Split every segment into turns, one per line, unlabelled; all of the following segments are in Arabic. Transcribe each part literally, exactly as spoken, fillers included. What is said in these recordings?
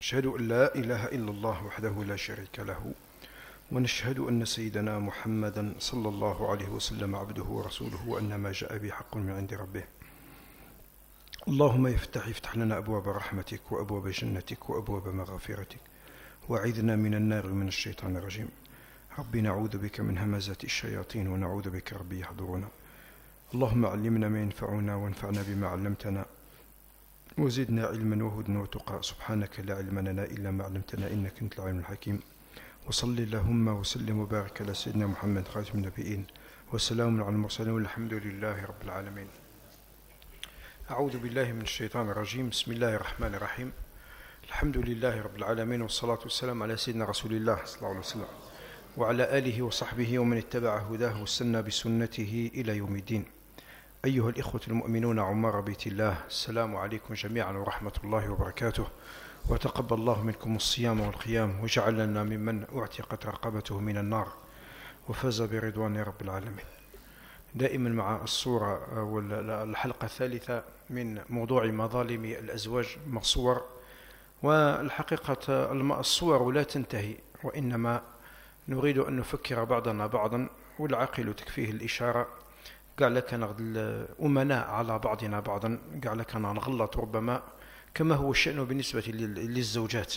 أشهد أن لا إله إلا الله وحده لا شريك له، ونشهد أن سيدنا محمدا صلى الله عليه وسلم عبده ورسوله، وأن ما جاء به حق من عند ربه. اللهم يفتح يفتح لنا أبواب رحمتك وأبواب جنتك وأبواب مغفرتك، وأعذنا من النار ومن الشيطان الرجيم. ربي نعوذ بك من همزات الشياطين، ونعوذ بك ربي يحضرنا. اللهم علمنا ما ينفعنا، وانفعنا بما علمتنا، وزدنا علما وهدى وتقى. سبحانك لا علم لنا إلا ما علمتنا، إنك أنت العليم الحكيم. وصل اللهم وسلم وبارك على سيدنا محمد خاتم النبيين، وسلام على المرسلين، والحمد لله رب العالمين. أعوذ بالله من الشيطان الرجيم. بسم الله الرحمن الرحيم. الحمد لله رب العالمين، والصلاة والسلام على سيدنا رسول الله صلى الله عليه وسلم، وعلى آله وصحبه ومن اتبع هداه واستنى بسنته إلى يوم الدين. أيها الإخوة المؤمنون عمار بيت الله، السلام عليكم جميعا ورحمة الله وبركاته، وتقبل الله منكم الصيام والقيام، وجعلنا ممن أعتقت رقبته من النار وفاز برضوان رب العالمين. دائما مع الصورة والحلقة الثالثة من موضوع مظالم الأزواج مصور. والحقيقة الصور لا تنتهي، وإنما نريد أن نفكر بعضنا بعضا، والعاقل تكفيه الإشارة. قال لك نغد أمناء على بعضنا بعضا، قال لك نغلط ربما، كما هو الشأن بالنسبة للزوجات.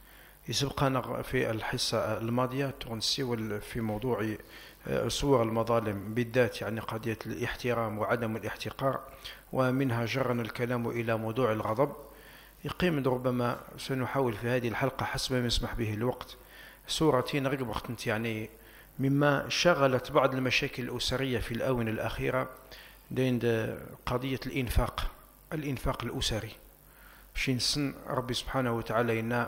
يسبقنا في الحصة الماضية تونسي في موضوع صور المظالم بالذات، يعني قضية الاحترام وعدم الاحتقار، ومنها جرنا الكلام إلى موضوع الغضب. يقيم ربما سنحاول في هذه الحلقة حسب ما يسمح به الوقت صورتين رقب وقت، يعني مما شغلت بعض المشاكل الأسرية في الآونة الأخيرة، عند قضية الإنفاق الإنفاق الأسري. شين سن ربي سبحانه وتعالى إن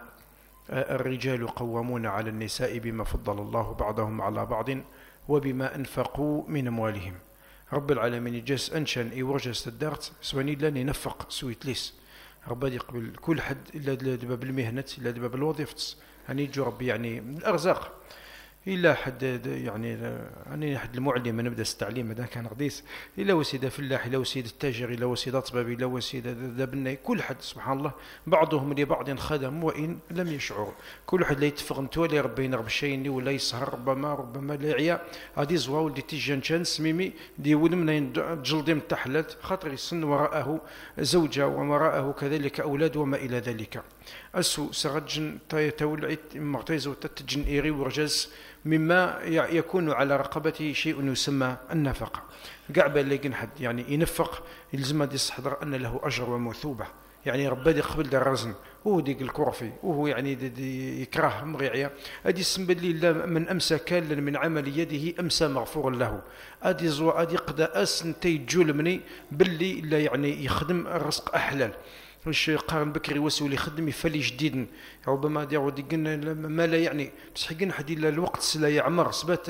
الرجال قوامون على النساء بما فضل الله بعضهم على بعض وبما أنفقوا من أموالهم. رب العالمين جاس أنشان إيورجاس الدارت سواني لن ينفق سويت ليس ربي يقبل كل حد إلا دبا بالمهنة إلا دبا بالوظيفة، يعني يجو ربي يعني الأرزاق إلا حد يعني أنا حد المعلم نبدأ التعليم هذا كان غديس، إلا وسيدة فلاح، إلا وسيدة التاجر، إلا وسيدة طبيب، إلا وسيدة دبني، كل حد سبحان الله بعضهم لبعض خدم وإن لم يشعر. كل حد لا يتفق نتولي ربي ينغب الشيء ولا يسهر، ربما ربما لا يعيا هذه زوا ولدي تيجان شان سميمي دي ولمنا جلدي من تحلت خاطر السن وراءه زوجة وراءه كذلك أولاد وما إلى ذلك. أسو سرجن تولعت معتيز وتتجن إيري ورجز مما يكون على رقبته شيء يسمى النفقة. قاعد اللي حد يعني ينفق يلزم دي يستحضر أن له أجر ومثوبة، يعني ربي قبل دا الرزن وهو ديك الكرفي وهو يعني دي دي يكره مغيعيا ادي السنبل لله من امسى كالا من عمل يده امسى مغفور له. ادي زوا ادي قدا اسنتي جول مني باللي لا يعني يخدم الرزق احلال. واش قارن بكري وسولي يخدم يفلي جديد، ربما ديرو ديقنا ما لا يعني بصح قلنا حد الا الوقت لا يعمر سبات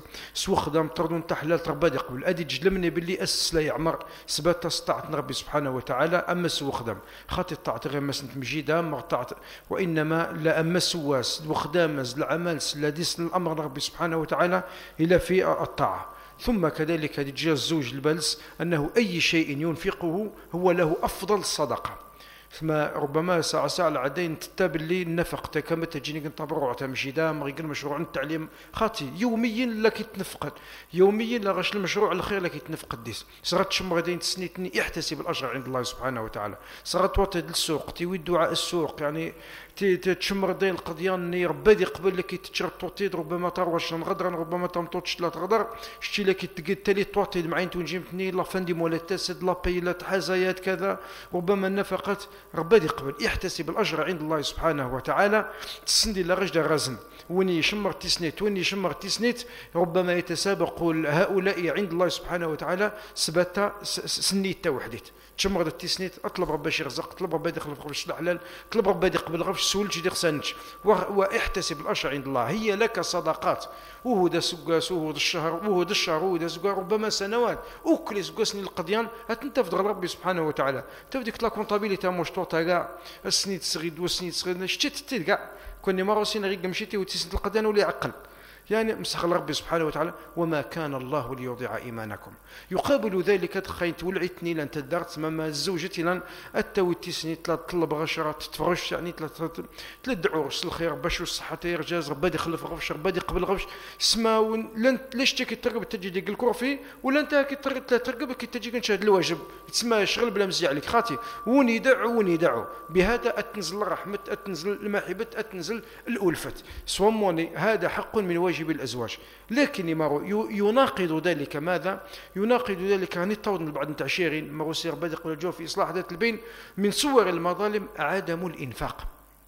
سو خدام طردون تحلال تربادي قبل ادي جلمني باللي اسس لا يعمر سبات استطاعت ربي سبحانه وتعالى اما سو خدام خاطي طاعت غير مسنت مجيده ما طاعت، وانما لا اما سواس وخدام العمل سلاديس الامر ربي سبحانه وتعالى الى في الطاعه. ثم كذلك يجي الزوج البلس انه اي شيء ينفقه هو له افضل صدقه. ثم ربما ساعة ساعة العدين تتابع لي النفق كما تجيني قلت تبرع تمشي دام غير مشروع التعليم خاطي يوميا لك يتنفقد يوميا لا غش المشروع الخير لك يتنفقد ديس صارت شم غادين تسنيتني يحتسب الاجر عند الله سبحانه وتعالى. صارت وقت السوق تيوي دعاء السوق يعني تشمر دين القضيان ني ربي قبل لك تشرب توطيد ربما تروش غدرا ربما تمطوش ثلاث غدر شتي لك تقد تالي توطيد معين تونجيمتني لا فندي ولا تاسد لا بي لا حزايات كذا ربما النفقات ربي يقبل يحتسب الاجر عند الله سبحانه وتعالى. تسندي لا غجد رزن وني يشمر تسنيت وني يشمر تسنيت ربما يتسابق هؤلاء عند الله سبحانه وتعالى سبتا سنيت وحديت تشمر التسنيت اطلب ربي يرزق، طلب ربي يدخل في الحلال، طلب ربي يقبل غير سول جدي خسانج واحتسب الاجر عند الله. هي لك صدقات وهو دا سقاس وهو دا الشهر وهو دا الشهر وهو دا سقا ربما سنوات وكل سقاسني القضيان هتنتفض ربي سبحانه وتعالى. تبديك لا كونطابيليتي مشطوطه كاع السنيت صغيد والسنيت صغيد شتي تلقى كوني مروسين غير مشيتي وتسنت القضيان ولا يعقل يعني مستخل ربي سبحانه وتعالى وما كان الله ليضيع إيمانكم. يقابل ذلك تخينت ولعتني لن تدرت مما زوجتي لن التوتيسني تطلب غشرة تتفرش يعني تلدعوا الخير باش الصحة يرجاز ربي يخلف غفش ربي قبل غفش اسماو لن ليش تجي ترقب تجي ديك الكرفي ولا انت كي ترقب كي تجي كنشهد الواجب تسمى شغل بلا مزيع عليك خاطي وني دعوا وني دعوا بهذا أتنزل الرحمة أتنزل المحبة أتنزل الألفة صوموني هذا حق من واجب الأزواج. لكن ما يناقض ذلك ماذا؟ يناقض ذلك عن التوضن بعد تعشيرين ما سير بدق الجو في إصلاح ذات البين من صور المظالم عدم الإنفاق.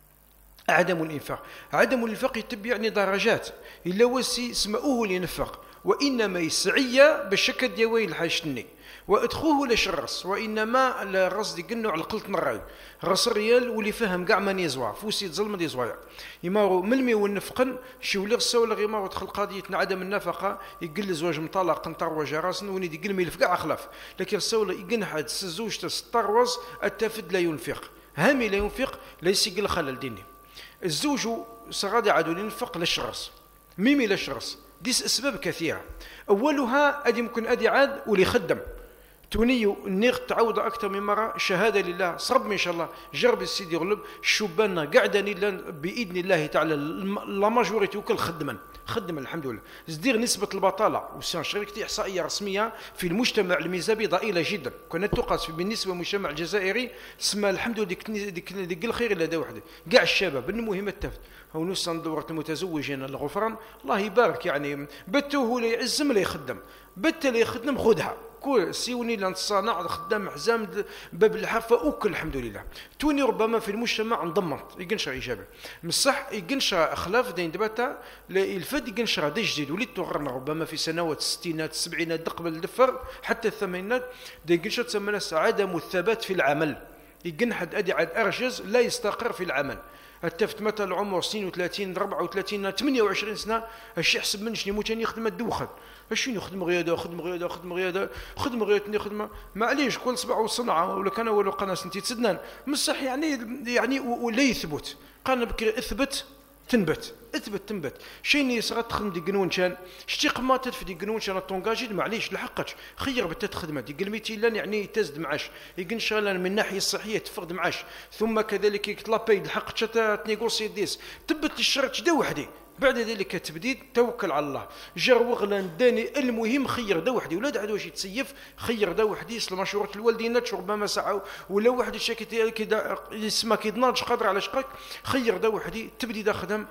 عدم الإنفاق عدم الإنفاق يتب يعني درجات إلا وسي اسمعوه لينفق وإنما يسعي بالشكل ديوين الحاجتني وادخوه لشرس وانما الرص دي قنو على قلت نراي رص ريال واللي فهم كاع ماني زوا فوسي ظلم دي زوايا يمارو ملمي ونفقن شي ولا غسا ولا غيما ودخل قضيه عدم النفقه يقل زواج مطلق نطر وجراسن وني دي قلمي في كاع خلاف لكن السوله يقن حد زوجته ستروز التفد لا ينفق هامي لا ينفق ليس يقل خلل ديني الزوج صغادي عادو ينفق للشرس ميمي للشرس ديس اسباب كثيره اولها ادي ممكن ادي عاد واللي خدم تونيو النيغ تعود أكثر من مرة شهادة لله صرب إن شاء الله جرب السيد يغلب شبان قعدني بإذن الله تعالى لا ماجوريتي وكل خدما خدما الحمد لله زدير نسبة البطالة وسان شركتي إحصائية رسمية في المجتمع الميزابي ضئيلة جدا كانت تقاس بالنسبة للمجتمع الجزائري سما الحمد لله ديك ديك ديك الخير إلا دا وحده كاع الشباب المهم التفت هو نوصل دورة المتزوجين الغفران الله يبارك يعني بتوه لي يعزم لي يخدم بت لي يخدم خذها كل سيوني لنصانع خدام حزام باب الحافه وكل الحمد لله توني ربما في المجتمع انضمت يقنشر ايجابي مصح يقنشر خلاف دين دباتا الفد يقنشر هذا جديد وليت تغرنا ربما في سنوات الستينات السبعينات قبل الدفر حتى الثمانينات دي يقنشر تسمى عدم الثبات في العمل يقن حد ادي عاد ارجز لا يستقر في العمل التفت متى العمر اثنين وثلاثين أربعة وثلاثين ثمانية وعشرين سنه اش يحسب منش يموت يعني يخدم الدوخن اش يخدم غياده خدم غياده خدم غياده خدم غياده خدمه معليش كل صبع وصنعه ولا كان ولا قناه سنتي تسدنان مصح يعني يعني ولا يثبت قال بكري اثبت تنبت اثبت تنبت شيني صغات تخدم دي قنون شان شتي قماتت في دي قنون شان طونجاجي معليش لحقتش خير بتات خدمه دي قلميتي لان يعني تزد معاش يقن شغله من الناحيه الصحيه تفقد معاش ثم كذلك يطلبي لحقت شتا تنيغوسي ديس تبت الشرط دا وحدي بعد ذلك تبديد توكل على الله جر وغلان داني المهم خير دا وحدي ولا عاد واش يتسيف خير دا وحدي يسلم مشوره الوالدين ربما ساعه ولا واحد الشيء كذا اسمه كيدناج قادر على شقك خير دا وحدي تبدي دا خدم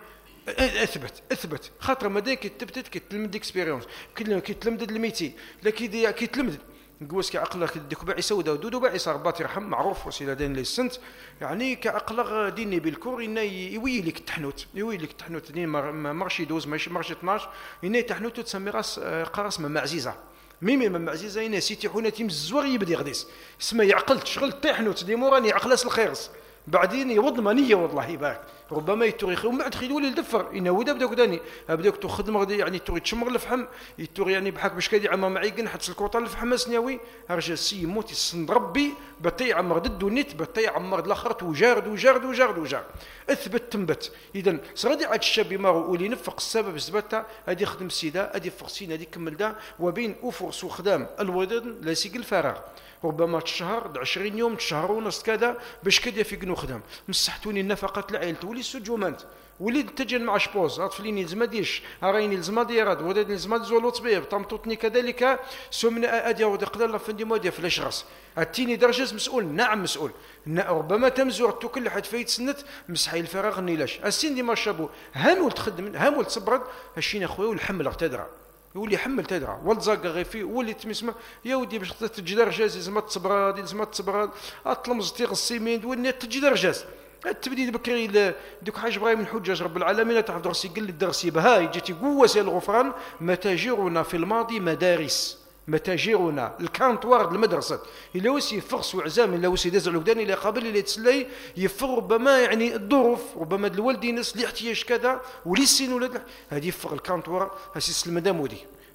اثبت اثبت خاطر ما داك تبتت كتلمد اكسبيريونس كتلمد الميتي لكن كيتلمد نقوس كعقلك ديك باعي سودا ودودو باعي صار بات يرحم معروف وسيله دين لي السنت يعني كعقلك ديني بالكور إنه يوي لك التحنوت يوي لك التحنوت دين مارشي دوز ماشي مارشي اثناش إنه تحنوت تسمي راس قراص مما عزيزه ميمي مما عزيزه إنه سيتي حونتي مزوغ يبدي غديس اسمه يعقل تشغل تحنوت دي موراني عقلاس الخيرس بعدين يوض مانيه والله يبارك ربما يتوري ومن بعد خيلوا لي الدفر انه ودا بداك داني بداك تخدم غادي يعني توري تشمر الفحم يتوري يعني بحال باش كيدي عمر معي حتى الكوطه الفحم سناوي رجع السي يموت يصند ربي بطي عمر ضد ونيت بطي عمر الاخر وجارد وجارد وجارد وجارد اثبت تنبت اذا صغادي عاد الشاب ما ولي نفق السبب زبطه هادي خدم السيده هادي فقسين هادي كمل دا وبين افرس وخدام الوداد لا يسيق الفراغ ربما الشهر عشرين يوم شهر ونص كذا باش كذا في قنو خدام مسحتوني النفقه لعائلتي ولي سجومانت وليد تجن مع شبوز اطفليني الزماديش رايني الزماديرات ولاد الزماد زولو طبيب طمطوطني كذلك سمن ادي ود قدر فندي مودي في الاشرس التيني درجه مسؤول نعم مسؤول ربما تمزور كل حد فايت سنت مسحي الفراغ نيلاش السن ديما شابو هامول تخدم هامول تصبرد هالشينا خويا والحمل تدرى يولي يحمل تدرى والزاق غير فيه ولي تمسما يا ودي باش تجدر جاز زعما تصبراد زعما تصبراد اطلمز تيغ السيمين ولي تجدر جاز التبديد بكري دوك حاج ابراهيم الحجاج رب العالمين تعرف درسي قل الدرسي بها جيتي قوه سي الغفران متاجرنا في الماضي مدارس متاجرنا الكانطوار المدرسه الا وسي فرس وعزام الا وسي داز الوكداني اللي قابل اللي تسلي يفر ربما يعني الظروف ربما الوالدين ناس الاحتياج كذا ولي السن ولاد هذه يفر الكانطوار هاسي المدام ودي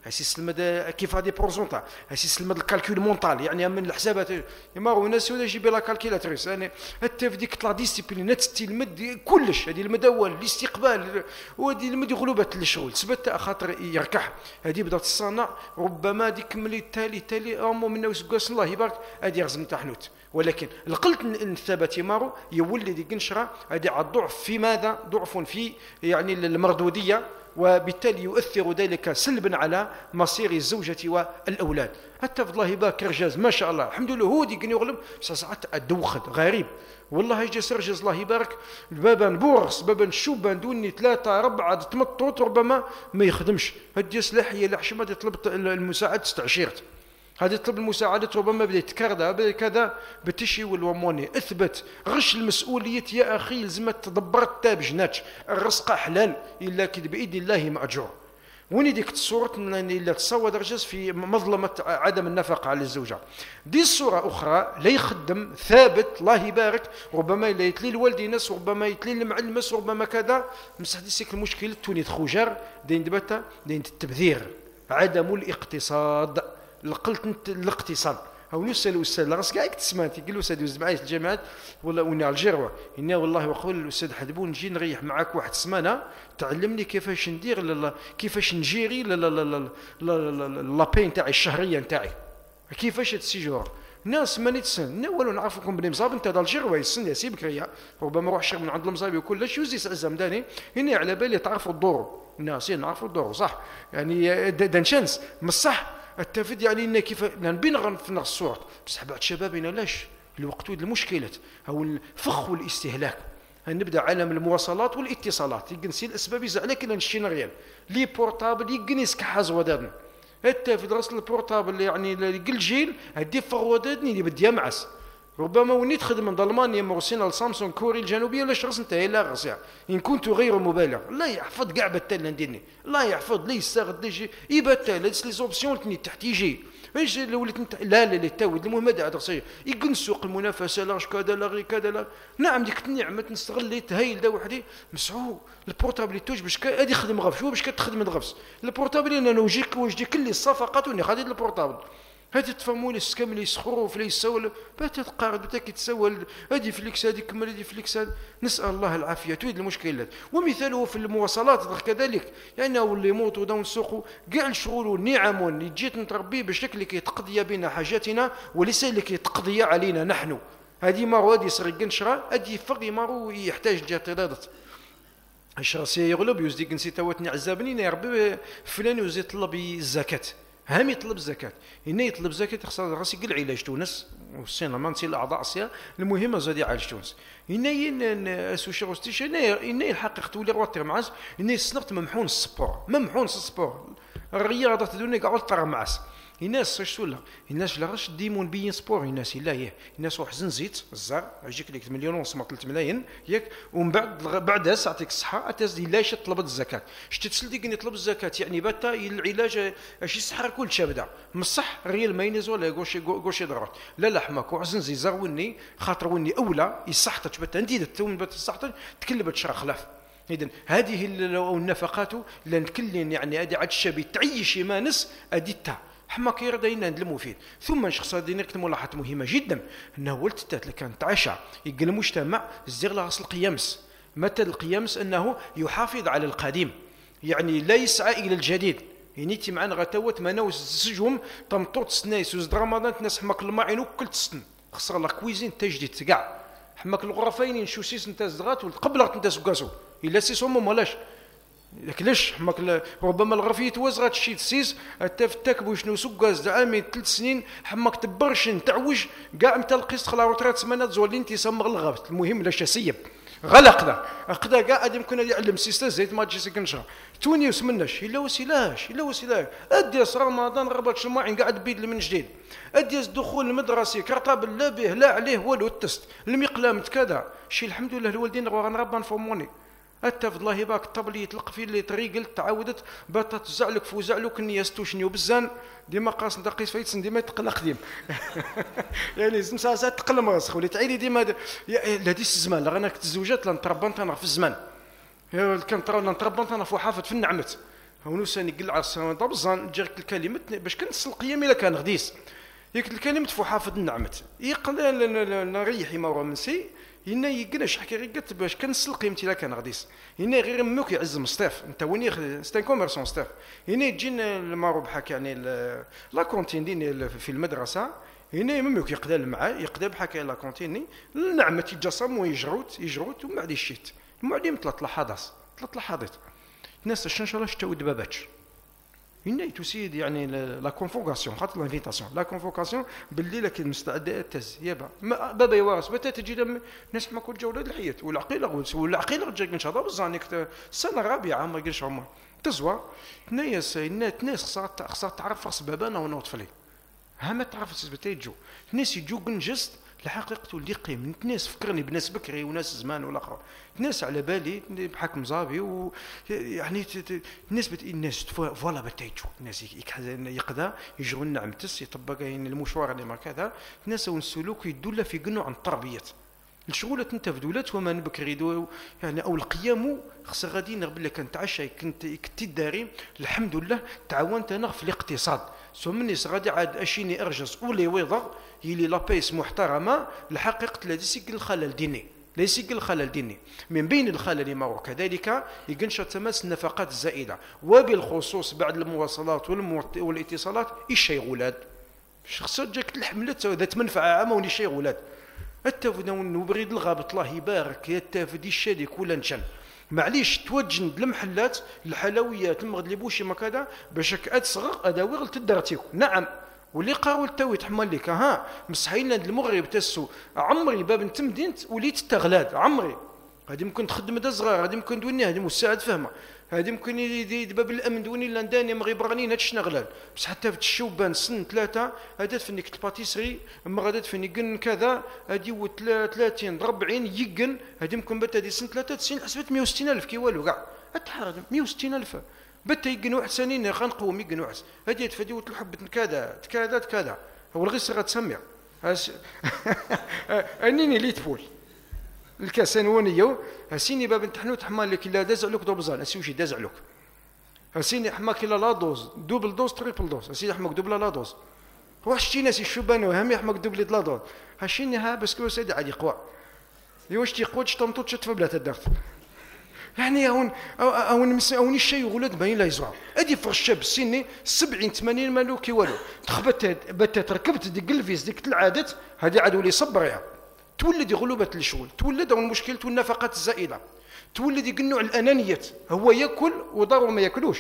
هسي سلمد كيف هذه بروزونتا هسي سلمد الكالكول مونطال يعني من الحسابات ما هو الناس ولا يجيب لها كالكيلاتريس يعني حتى في ديك لا ديسيبلين تستلمد كلش هذه المداول الاستقبال وهذه المد غلوبات للشغل سبت خاطر يركح هذه بدات تصنع ربما ديك ملي التالي تالي امو منا وسكاس الله يبارك هذه يغزم تحنوت ولكن القلت الثبات مارو يولي ديك نشرة هذه على الضعف في ماذا ضعف في يعني المردوديه وبالتالي يؤثر ذلك سلبا على مصير الزوجة والأولاد حتى في الله يبارك رجاز ما شاء الله الحمد لله هو ديك يغلب ساعات الدوخد غريب والله يجي سرجز الله يبارك بابا بورس بابا شوبان دوني ثلاثة أربعة تمطوط ربما ما يخدمش هدي سلاحية لحشمة يطلب المساعدة استعشيرت هذه طلب المساعدة ربما بدأ يتكرر بدأ كذا بتشي والوموني اثبت غش المسؤولية يا أخي لزمت تدبرت تابجناتش الرزق حلال إلا كد بإيد الله مأجور وين ديك الصورة اللي تصور رجس في مظلمة عدم النفقة على الزوجة دي الصورة أخرى لا يخدم ثابت الله يبارك ربما لا يتلي الوالدين ناس ربما يتلي المعلمس ربما كذا مسح ديك المشكلة توني تخوجر دين دبتا دين التبذير عدم الاقتصاد لقلت الاقتصاد هو نسال الاستاذ لا راسك قاعد تسمع تيقول الاستاذ يوز معايا في الجامعات ولا وني على الجروه إنا والله وقول الاستاذ حدبون نجي نريح معاك واحد السمانه تعلمني كيفاش ندير لا كيفاش نجيري لا لا لا لا لا بين تاعي الشهريه نتاعي كيفاش تسيجور ناس ما نتسن ولو نعرفكم بني مصاب انت الجروه يسن يا سيبك ريا ربما روح شغل من عند المصاب وكل شيء يوزي عزام داني هنا على بالي تعرفوا الدور الناس نعرفوا الدور صح يعني دنشنس مش صح التفيد يعني إن كيف نبين في نفس الصورة بصح بعد شبابنا لاش الوقت المشكلة هو الفخ والاستهلاك هنبدا عالم المواصلات والاتصالات يقنسي الاسباب يزعلك الى نشينا ريال لي بورتابل يقنيس كحاز ودادنا حتى في دراسه البورتابل يعني قل جيل هدي فغ ودادني اللي بدي معس ربما وني تخدم من المانيا مرسينا لسامسونج كوري الجنوبيه ولا شرس انت لا غصيا ان كنت غير مبالغ لا يحفظ كاع بتال نديرني لا يحفظ لي يستغد يجي يبتال لي زوبسيون تني تحت يجي ايش اللي وليت لا لا لا تاود المهم هذا درسي يقن سوق المنافسه لا كذا لا غير كذا لا نعم ديك النعمه نستغل تهيل دا وحدي مسعو البورتابل توج باش هذه يخدم غف شو باش كتخدم الغفص البورتابل انا نوجيك وجدي كل الصفقات وني خديت البورتابل هذه تفهموا لي سكمل يسخروا في يسول بات تقارد بتا كيتسول هذه فليكس هذه كمل هذه فليكس نسال الله العافيه تويد المشكلات ومثاله في المواصلات كذلك يعني واللي يموتوا داون السوق كاع الشغل والنعم اللي جيت نتربي بشكل لكي تقضي بنا حاجاتنا وليس لكي تقضي علينا نحن هذه ما هو هذه سرق نشرا هذه فقي ما يحتاج جاتلادت الشراسيه يغلب يزدي كنسي توتني عزابني يا ربي فلان يزيد طلب الزكاه هم يطلب الزكاة إنه يطلب زكاة خصنا راسي قل علاج تونس والسينا ما نسي الأعضاء أصيا المهمة زادي يعالج تونس إنه ين أسوشي غستيش إنه إنه الحقيقة تولي رواتر معاز إنه سنقت ممحون السبور ممحون السبور الرياضة تدوني قاعد ترى معاس الناس اش ولا الناس لا راش ديمون بين سبور الناس لا هي الناس روح زنزيت الزار يجيك لك مليون ونص ما ثلاثة ملايين ياك ومن بعد بعدها ساعتك الصحه اتزدي لاش طلبت الزكاه شتي تسلدي كني طلب الزكاه يعني باتا العلاج اش يسحر كل شبدا مصح ريال ماينيز ولا غوشي غوشي ضربت لا لحمك وزنزي زروني خاطر وني اولى يصحتك بتا انت تون بتا صحتك تكلبت شرا خلاف إذن هذه النفقات لان كلين يعني هذه عاد الشبي تعيش مانس اديتها حما كيرضينا ند المفيد ثم شخص هذه نكتب ملاحظه مهمه جدا انه ولدت كان تعشى يقل المجتمع الزغ لاص القيامس متى القيامس انه يحافظ على القديم يعني لا يسعى الى الجديد يعني تي معنا غتوت مناوس سجهم تمطوط سنايس وز رمضان تناس حماك الماعين وكل تسن خسر لا كويزين تجديد كاع حماك الغرفين نشو سيس نتا زغات قبل نتا سكاسو الا سيس هم مالاش لكن ليش حماك ربما الغرفيه توزغات شي تسيس حتى في التكبو شنو سكاز عامي ثلاث سنين حماك تبرش تعوج كاع متى القسط خلا روترات سمانات زولين تيسمغ الغابت المهم لا شاسيب غلق ذا اقدا كاع غادي يمكن يعلم سيستا زيت ما تجي سكنشرا تونيوس مناش الا وسيلاش الا وسيلاش ادي رمضان ربط شماعين قاعد بيد من جديد ادي الدخول المدرسي كرطاب لا به لا عليه والو التست المقلام كذا شي الحمد لله الوالدين غنربى نفهموني حتى في الله يبارك الطبلي يطلق في اللي طريق تعاودت باتا تزعلك فوزعلك نياستو شنيو بزان ديما قاس دقيس فايتسن ديما يتقلق ديما يعني مساسات تقلم راسك ولي تعيلي ديما هذه الزمان لا انا كنت تزوجت لا نتربى انا في الزمان كان ترى نتربى انا في حافظ في النعمت هونوساني قل على السلام طبزان جاك الكلمة باش كنتصل القيام إلا كان غديس ياك الكلمة فو حافظ النعمت يقل نريح ما هو منسي هنا يقناش حكي غير قلت باش كنسل قيمتي لا كان غديس هنا غير مك يعز مصطاف انت وين ستان كوميرسون ستاف هنا يجينا المعروف بحال يعني لا كونتين ديني في المدرسه هنا ممك يقدر معاه يقدر بحال لا كونتيني النعمه يتجسم ويجروت يجروت ومن بعد يشيت المعلم ثلاث لحظات ثلاث لحظات الناس ان شاء الله شتاو دباباتش هنا تسيد يعني لا كونفوكاسيون خاطر لانفيتاسيون لا كونفوكاسيون باللي لكن مستعد تز يابا بابا يوارس بتا تجي ناس ما كل جوله الحياه والعقيله غوس والعقيله رجعك ان شاء الله بزانيك السنه الرابعه ما قالش عمر تزوا ناس ناس خصها خصها تعرف راس بابانا وانا طفلي ها ما تعرف تثبت يجو الناس يجوا كنجست الحقيقة اللي قيم ناس فكرني بناس بكري وناس زمان والاخر ناس على بالي بحكم زافي ويعني الناس بت... الناس فوالا بتيجوا الناس يقدا يجروا النعمتس يطبق المشوار اللي ما كذا الناس والسلوك يدل في قنو عن التربيه الشغلة انت في دولات وما نبكري يعني او القيام خص غادي نقبل لك نتعشى كنت كنت داري الحمد لله تعاونت انا في الاقتصاد سو مني غادي عاد اشيني ارجس ولي ويضر يلي لابيس محترمه الحقيقه لا يسجل الخلل ديني لا يسجل الخلل ديني من بين الخلل اللي ما كذلك يقنش تماس النفقات الزائده وبالخصوص بعد المواصلات والاتصالات الشيغولات شخص جاك الحملات ذات منفعه عامه وني شيغولات التفدا ونبريد الغابط الله يبارك يا التافدي الشادي كل نشن معليش توجن المحلات الحلويات المغلبوشي ما كذا باش اتصغر اداوير تدرتيك نعم واللي قاول تاوي تحمل لك ها مسحين لند المغرب تسو عمري باب انت مدينت وليت تغلاد عمري هذه ممكن تخدم دا صغار هذه ممكن دوني هذه مساعد فهمه هذه ممكن يدي باب الامن دوني لانداني مغيبرانين هادشي نغلال بس حتى في الشوبان سن ثلاثه هادات فينيك الباتيسري اما غادات فيني قن كذا هادي و ثلاثين أربعين يقن هذه ممكن بات هذه سن ثلاثة وتسعين حسبت مئة وستين ألف كي والو كاع اتحرج مئة وستين ألف بتا يقن واحد سنين غنقوم يقن واحد هذه تفدي وتلحب كذا كذا كذا هو الغيس غتسمع انني لي تفول الكاسانونيه هسيني باب نتحنو تحمل لك الا داز عليك دوبزان اسي وشي داز عليك هسيني حماك الا لا دوز دوبل دوز تريبل دوز هسيني حماك دوبل لا دوز واش شي ناس يشوبانو هم يحماك دوبل لا دوز هاشيني ها باسكو سيدي عادي قوا يواش تيقودش طمطوط تشتف بلا تدارت يعني هون هون هون الشيء ولد باين لا يزرع ادي في الشاب السني سبعين ثمانين مالو كي والو تخبت بت ركبت ديك الفيس ديك العادات هذه عاد ولي صبريها تولد غلوبة الشغل تولد المشكلة النفقات الزائدة تولد يقنوا على الأنانيات هو يأكل وضرر ما يأكلوش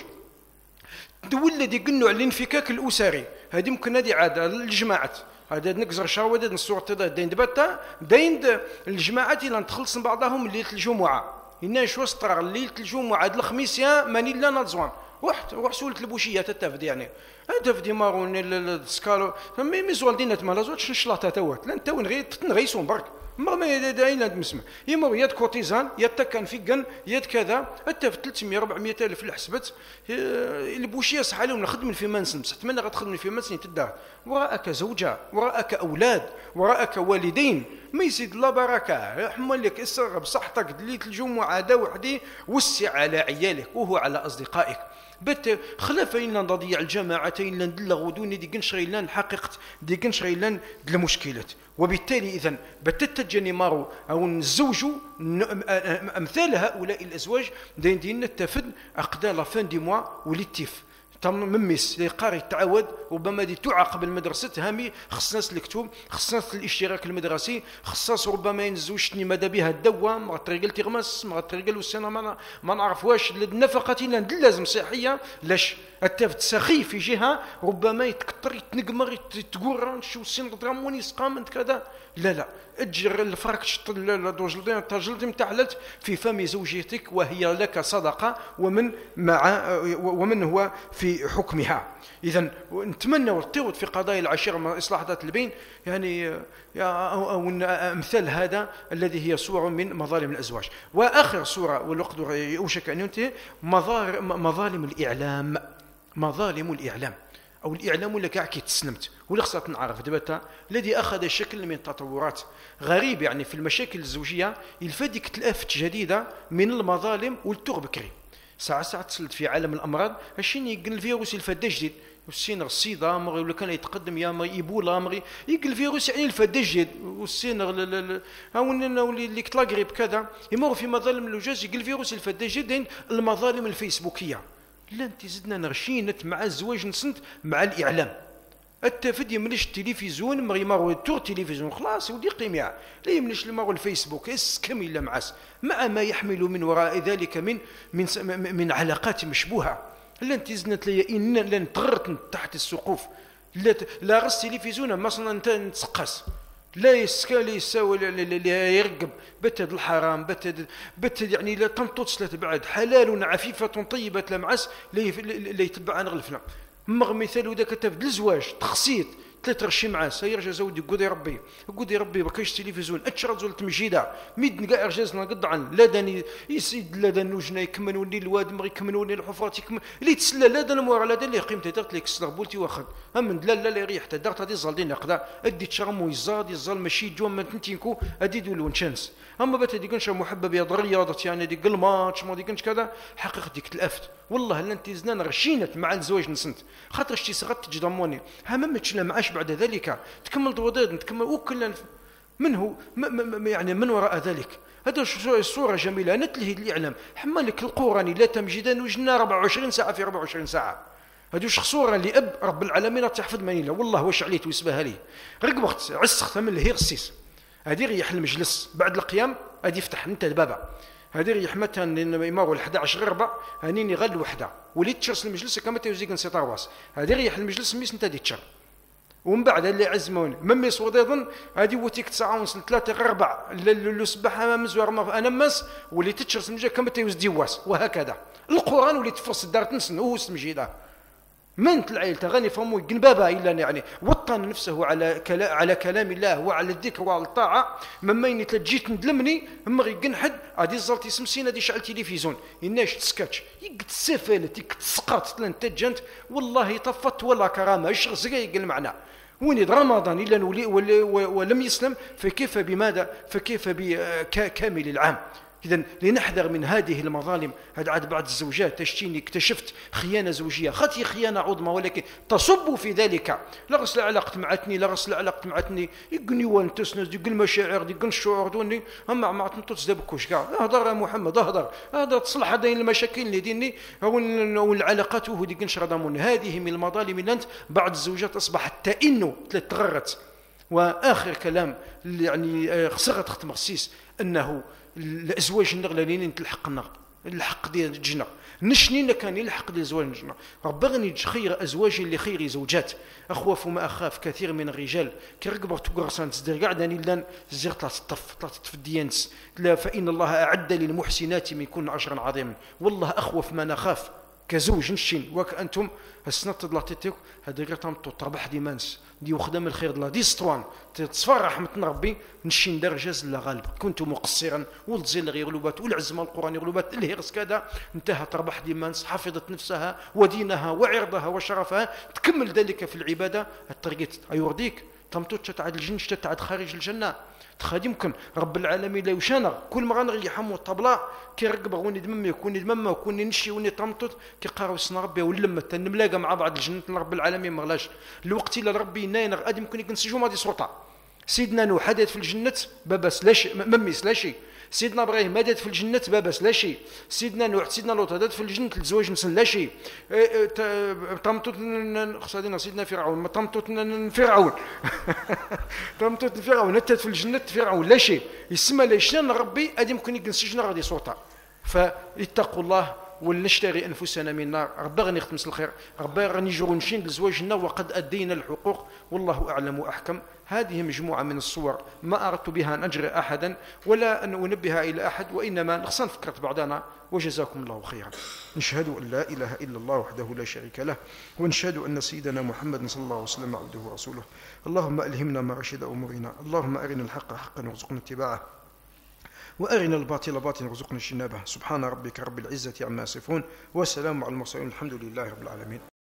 تولد يقنوا على الانفكاك الأسري هذه ممكن هذه عادة الجماعات هذا نكزر شاودة نصور تدا دين دبتا دين الجماعات اللي نتخلص بعضهم ليلة الجمعة هنا شو استرار ليلة الجمعة الخميس يا ماني لا نزوان واحد روح سولت البوشيه تتفدي يعني تفدي مارون السكالو مي ميزوال دينا تما لازوتش نشلاطه توات لان تو نغي تنغيسون برك ما ما داين نسمع يما يد كوتيزان يد تكن فيكن يد كذا حتى في ثلاثمئة أربعمئة الف اللي حسبت البوشيه صح عليهم نخدم في منسن بصح تمنى غتخدم في منسن تدار وراءك زوجه وراءك اولاد وراءك والدين ما يزيد لا بركه حمل لك اسر بصحتك ليله الجمعه هذا وحدي وسع على عيالك وهو على اصدقائك بت خلافين نضيع الجماعتين ندلغ ودوني دي كنشغيلان حقيقه دي كنشغيلان المشكلات وبالتالي اذا بتتجني مارو او نزوجوا امثال هؤلاء الازواج دين دينا التفد اقدا لا فان دي موا وليتيف تم مميس قاري تعود ربما دي تعاقب المدرسه هامي خصنا الكتب خصنا الاشتراك المدرسي خصاص ربما ينزوجني ماذا بها الدواء ما طريقه تغمس ما طريقه السنه ما, ما نعرف واش النفقه لازم صحيه لاش التفت سخي في جهه ربما يتكثر يتنقمر تقول شو سن دراموني سقامنت كذا لا لا اجر الفرق دوجلدين تجلد متعلت في فم زوجتك وهي لك صدقه ومن مع ومن هو في حكمها اذا نتمنى والطيوط في قضايا العشيره مع اصلاح ذات البين يعني او امثال هذا الذي هي صور من مظالم الازواج. واخر صوره والوقت يوشك ان ينتهي مظالم الاعلام مظالم الاعلام او الاعلام اللي كاع كيتسنمت ولا خصها نعرف دابا الذي اخذ شكل من التطورات غريب يعني في المشاكل الزوجيه يلفى ديك تلافت جديده من المظالم والتوغ بكري ساعة ساعة تسلت في عالم الأمراض هاشين يقل الفيروس الفدا جديد والسينغ الصيدا مغي ولا كان يتقدم يا مغي ايبولا مغي يقل الفيروس يعني الفدا جديد والسينغ هاون اللي كتلاقريب كذا يمر في مظالم اللجاج يقل الفيروس الفدا جديد المظالم الفيسبوكية. لا انت زدنا نغشينت مع الزواج نسنت مع الإعلام التفد يملش التلفزيون مغي مارو تور تلفزيون خلاص ودي قيمة لا يملش مارو الفيسبوك اسكم إلا معاس مع ما يحمل من وراء ذلك من من من علاقات مشبوهة. لا انت زدنا لي ان لن تغرت تحت السقوف لا لا غس التلفزيون ما صنا نتسقس لا يسكا لا يساوي لا يرقب بتد الحرام بتد بتد يعني لا تنطط لا تبعد حلال عفيفة طيبة لمعس لا يتبع عن غلفنا مغ مثال ذاك تفد الزواج تخسيط ثلاث رشي معاس يرجع زودي قودي ربي قودي ربي بكاش تلفزيون اتشرا زول تمجيده ميد كاع رجازنا قطعا لا داني يسيد لا دان وجنا يكملوني الواد مغي يكملوني الحفرات يكمل اللي تسلى لا دان مور لا دان اللي قيمته درت لك سلغ بولتي واخد هم لا لا لا ريح درت هذه زالدين نقدا ادي تشرمو يزاد يزال ماشي جو ما تنتينكو ادي دولو نشانس اما بات دي كنش محبب يا الرياضه يعني ديك الماتش ما دي كنش كذا حقيقه ديك تلافت والله لا انت زنان رشينت مع الزواج نسنت خاطر شتي صغت تجدموني ها ما لا معاش بعد ذلك تكمل ضوضيض تكمل وكل منه يعني من وراء ذلك هذا الصورة جميلة نتلهي الإعلام حمالك القرآن لا تمجيدا وجنا أربعة وعشرين ساعة في أربعة وعشرين ساعة هذا صورة لأب رب العالمين تحفظ مني والله واش عليه ويسبها لي رق وقت عسخت من الهير السيس هذه ريح المجلس بعد القيام هذه يفتح انت البابا هذه ريح مثلا يماروا الحدا عشر غربة هانيني غل وحدة وليت تشرس المجلس كما تيوزيك نسيطار واس هذه ريح المجلس ميس انت دي تشر ومن بعد اللي عزموني ممي صوت يظن هذه وتيك تسعة ونص ثلاثة غربة اللي سبح مزوار ما انا مس ولي تشرس المجلس كما تيوز ديواس وهكذا القرآن ولي تفرس الدار تنسن هو اسمجيده من العيل تغني فمو بابا إلا يعني وطن نفسه على كلا على كلام الله وعلى الذكر وعلى الطاعة مما إني تلجيت ندلمني أما غيقن حد عادي زلتي سمسينا دي شعل تلفزيون إناش تسكاتش يقت السفالة يقت السقاط تلان تجنت والله طفت ولا كرامة إيش زقايق المعنى وني رمضان إلا نولي ولم يسلم فكيف بماذا فكيف بكامل العام. إذن لنحذر من هذه المظالم. هذا عاد بعض الزوجات تشتيني اكتشفت خيانة زوجية خطي خيانة عظمى ولكن تصب في ذلك لا غسل علاقة معتني لا غسل علاقة معتني يقني وان تسنس يقل مشاعر يقل الشعور دوني أما ما تنطس دابكوش كاع اهضر يا محمد اهضر هذا تصلح هذين المشاكل اللي ديني أو العلاقات وهو دي كنش رضامون. هذه من المظالم اللي أنت بعض الزوجات أصبحت تئن تغرت. وآخر كلام يعني خسرت ختم خسيس أنه الازواج النغلالين تلحق النغ الحق ديال الجنة نشنين كان يلحق ديال زواج الجنة رب غني خير ازواج لخير زوجات اخوف ما اخاف كثير من الرجال كي ركبوا تقرصان تزدر قاعد اني لان زير طلعت الطف طلعت في الديانس لا فان الله اعد للمحسنات منكن اجرا عظيما. والله اخوف ما نخاف كزوج نشين وك انتم السنه تطلعتيك هذا غير تنطو تربح ديمانس دي وخدم الخير الله دي ستوان تصفر رحمه ربي نشين درجه لا غالب كنت مقصرا والزيل غير غلوبات والعزمه القراني غلوبات الهرس كذا انتهى تربح ديمانس حفظت نفسها ودينها وعرضها وشرفها تكمل ذلك في العباده الطريقه ايورديك تمتو تتعد الجنة تتعد خارج الجنه تخاد يمكن رب العالمين لا يشانا كل ما غنغي يحمو الطبله كي رقبه وني دمم يكون دمم وكون نشي وني طمطط كي قراو سنا ربي ولمه تنملاقه مع بعض الجنه رب العالمين ما غلاش الوقت الا ربي ناين غادي يمكن يكنسجوا ما دي سلطه. سيدنا نوح حدث في الجنه بابس لا شيء مميس لا شيء. سيدنا ابراهيم مدد في الجنه بابس لا شيء. سيدنا نوح سيدنا لوط هدد في الجنه الزواج نسن لا شيء. طمطط خصادينا سيدنا فرعون طمطط فرعون طمطط فرعون نتت في الجنه فرعون لا شيء يسمى ليشان ربي ادي يمكن يكنسجنا غادي سلطه. فاتقوا الله ولنشتري انفسنا من النار. ربي غني يختم الخير ربي غني يجرو نشين لزواجنا وقد ادينا الحقوق والله اعلم واحكم. هذه مجموعه من الصور ما اردت بها ان اجري احدا ولا ان انبه الى احد وانما نخصن فكره بعضنا وجزاكم الله خيرا. نشهد ان لا اله الا الله وحده لا شريك له ونشهد ان سيدنا محمد صلى الله عليه وسلم عبده ورسوله. اللهم الهمنا ما رشد امورنا اللهم ارنا الحق حقا وارزقنا اتباعه وأرنا الباطل باطلا وارزقنا اجتنابه. سبحان ربك رب العزة عما يصفون وسلام على المرسلين الحمد لله رب العالمين.